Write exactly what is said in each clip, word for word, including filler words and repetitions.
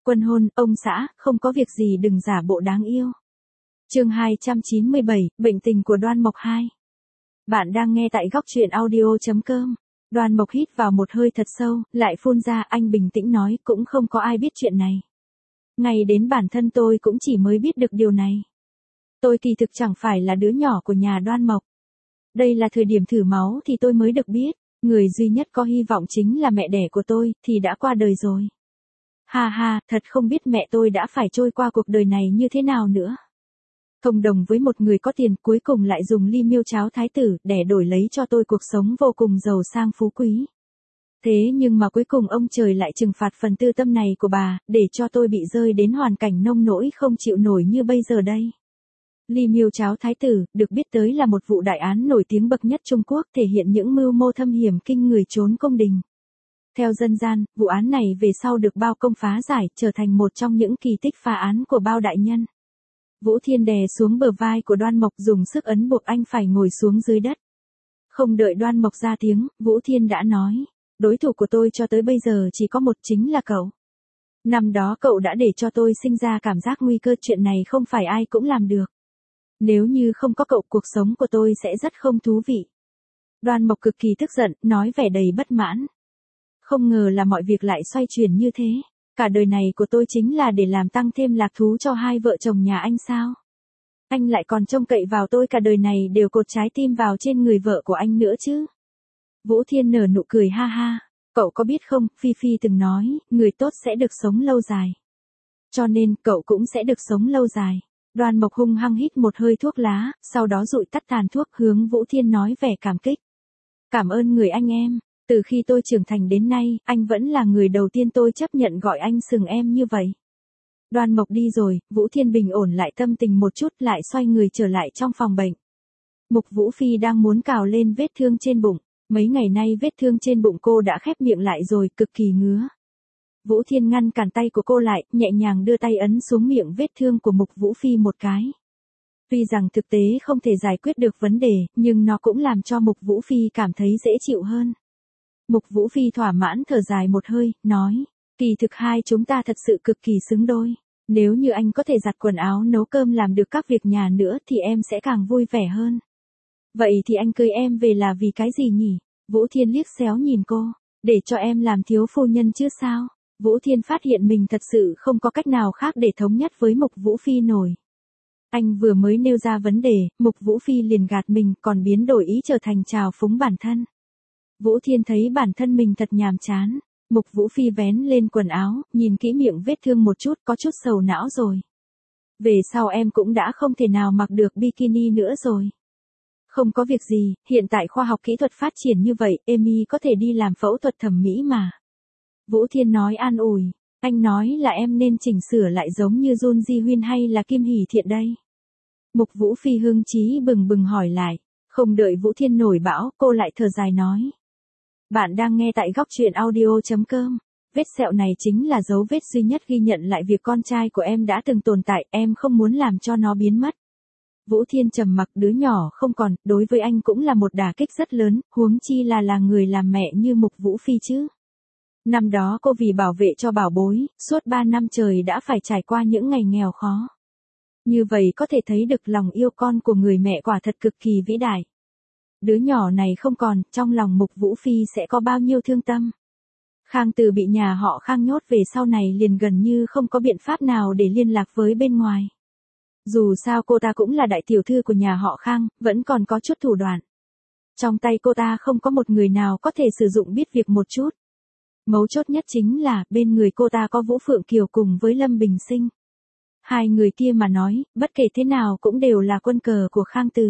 Quân hôn, ông xã, không có việc gì đừng giả bộ đáng yêu. Chương hai trăm chín mươi bảy, bệnh tình của Đoan Mộc hai. Bạn đang nghe tại góc truyện audio chấm com. Đoan Mộc hít vào một hơi thật sâu, lại phun ra, anh bình tĩnh nói, cũng không có ai biết chuyện này. Ngay đến bản thân tôi cũng chỉ mới biết được điều này. Tôi kỳ thực chẳng phải là đứa nhỏ của nhà Đoan Mộc. Đây là thời điểm thử máu thì tôi mới được biết, người duy nhất có hy vọng chính là mẹ đẻ của tôi, thì đã qua đời rồi. Ha ha, thật không biết mẹ tôi đã phải trôi qua cuộc đời này như thế nào nữa. Thông đồng với một người có tiền, cuối cùng lại dùng ly miêu cháo thái tử để đổi lấy cho tôi cuộc sống vô cùng giàu sang phú quý. Thế nhưng mà cuối cùng ông trời lại trừng phạt phần tư tâm này của bà, để cho tôi bị rơi đến hoàn cảnh nông nỗi không chịu nổi như bây giờ đây. Ly miêu cháo thái tử, được biết tới là một vụ đại án nổi tiếng bậc nhất Trung Quốc, thể hiện những mưu mô thâm hiểm kinh người trốn cung đình. Theo dân gian, vụ án này về sau được bao công phá giải, trở thành một trong những kỳ tích phá án của bao đại nhân. Vũ Thiên đè xuống bờ vai của Đoan Mộc, dùng sức ấn buộc anh phải ngồi xuống dưới đất. Không đợi Đoan Mộc ra tiếng, Vũ Thiên đã nói, đối thủ của tôi cho tới bây giờ chỉ có một, chính là cậu. Năm đó cậu đã để cho tôi sinh ra cảm giác nguy cơ, chuyện này không phải ai cũng làm được. Nếu như không có cậu, cuộc sống của tôi sẽ rất không thú vị. Đoan Mộc cực kỳ tức giận, nói vẻ đầy bất mãn. Không ngờ là mọi việc lại xoay chuyển như thế. Cả đời này của tôi chính là để làm tăng thêm lạc thú cho hai vợ chồng nhà anh sao? Anh lại còn trông cậy vào tôi cả đời này đều cột trái tim vào trên người vợ của anh nữa chứ? Vũ Thiên nở nụ cười ha ha. Cậu có biết không, Phi Phi từng nói, người tốt sẽ được sống lâu dài. Cho nên, cậu cũng sẽ được sống lâu dài. Đoan Mộc hung hăng hít một hơi thuốc lá, sau đó dụi tắt tàn thuốc, hướng Vũ Thiên nói vẻ cảm kích. Cảm ơn người anh em. Từ khi tôi trưởng thành đến nay, anh vẫn là người đầu tiên tôi chấp nhận gọi anh sừng em như vậy. Đoan Mộc đi rồi, Vũ Thiên bình ổn lại tâm tình một chút, lại xoay người trở lại trong phòng bệnh. Mục Vũ Phi đang muốn cào lên vết thương trên bụng. Mấy ngày nay vết thương trên bụng cô đã khép miệng lại rồi, cực kỳ ngứa. Vũ Thiên ngăn cản tay của cô lại, nhẹ nhàng đưa tay ấn xuống miệng vết thương của Mục Vũ Phi một cái. Tuy rằng thực tế không thể giải quyết được vấn đề, nhưng nó cũng làm cho Mục Vũ Phi cảm thấy dễ chịu hơn. Mục Vũ Phi thỏa mãn thở dài một hơi, nói, kỳ thực hai chúng ta thật sự cực kỳ xứng đôi. Nếu như anh có thể giặt quần áo, nấu cơm, làm được các việc nhà nữa thì em sẽ càng vui vẻ hơn. Vậy thì anh cưới em về là vì cái gì nhỉ? Vũ Thiên liếc xéo nhìn cô, để cho em làm thiếu phu nhân chứ sao? Vũ Thiên phát hiện mình thật sự không có cách nào khác để thống nhất với Mục Vũ Phi nổi. Anh vừa mới nêu ra vấn đề, Mục Vũ Phi liền gạt mình, còn biến đổi ý trở thành trào phúng bản thân. Vũ Thiên thấy bản thân mình thật nhàm chán. Mục Vũ Phi vén lên quần áo, nhìn kỹ miệng vết thương một chút, có chút sầu não rồi. Về sau em cũng đã không thể nào mặc được bikini nữa rồi. Không có việc gì, hiện tại khoa học kỹ thuật phát triển như vậy, Amy có thể đi làm phẫu thuật thẩm mỹ mà. Vũ Thiên nói an ủi, anh nói là em nên chỉnh sửa lại giống như Jun Ji Hyun hay là Kim Hỷ Thiện đây. Mục Vũ Phi hưng chí bừng bừng hỏi lại, không đợi Vũ Thiên nổi bão, cô lại thở dài nói. Bạn đang nghe tại góc truyện audio chấm com. Vết sẹo này chính là dấu vết duy nhất ghi nhận lại việc con trai của em đã từng tồn tại, em không muốn làm cho nó biến mất. Vũ Thiên trầm mặc, đứa nhỏ không còn, đối với anh cũng là một đả kích rất lớn, huống chi là là người làm mẹ như Mục Vũ Phi chứ. Năm đó cô vì bảo vệ cho bảo bối, suốt ba năm trời đã phải trải qua những ngày nghèo khó. Như vậy có thể thấy được lòng yêu con của người mẹ quả thật cực kỳ vĩ đại. Đứa nhỏ này không còn, trong lòng Mục Vũ Phi sẽ có bao nhiêu thương tâm. Khang Từ bị nhà họ Khang nhốt về sau này liền gần như không có biện pháp nào để liên lạc với bên ngoài. Dù sao cô ta cũng là đại tiểu thư của nhà họ Khang, vẫn còn có chút thủ đoạn. Trong tay cô ta không có một người nào có thể sử dụng biết việc một chút. Mấu chốt nhất chính là, bên người cô ta có Vũ Phượng Kiều cùng với Lâm Bình Sinh. Hai người kia mà nói, bất kể thế nào cũng đều là quân cờ của Khang Từ.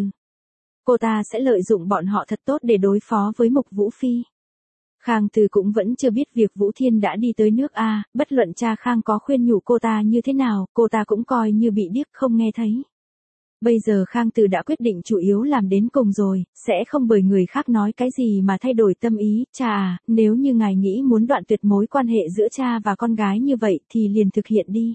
Cô ta sẽ lợi dụng bọn họ thật tốt để đối phó với Mục Vũ Phi. Khang Từ cũng vẫn chưa biết việc Vũ Thiên đã đi tới nước A, bất luận cha Khang có khuyên nhủ cô ta như thế nào, cô ta cũng coi như bị điếc không nghe thấy. Bây giờ Khang Từ đã quyết định chủ yếu làm đến cùng rồi, sẽ không bởi người khác nói cái gì mà thay đổi tâm ý. Cha à, nếu như ngài nghĩ muốn đoạn tuyệt mối quan hệ giữa cha và con gái như vậy thì liền thực hiện đi.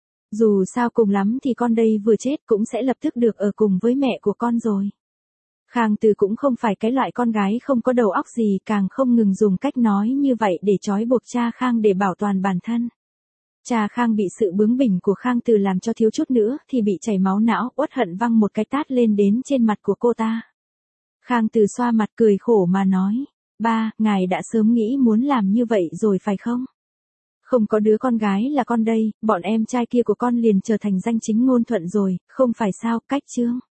Dù sao cùng lắm thì con đây vừa chết cũng sẽ lập tức được ở cùng với mẹ của con rồi. Khang Từ cũng không phải cái loại con gái không có đầu óc gì, càng không ngừng dùng cách nói như vậy để trói buộc cha Khang để bảo toàn bản thân. Cha Khang bị sự bướng bỉnh của Khang Từ làm cho thiếu chút nữa thì bị chảy máu não, uất hận văng một cái tát lên đến trên mặt của cô ta. Khang Từ xoa mặt cười khổ mà nói, ba, ngài đã sớm nghĩ muốn làm như vậy rồi phải không? Không có đứa con gái là con đây, bọn em trai kia của con liền trở thành danh chính ngôn thuận rồi, không phải sao, Cách Trương?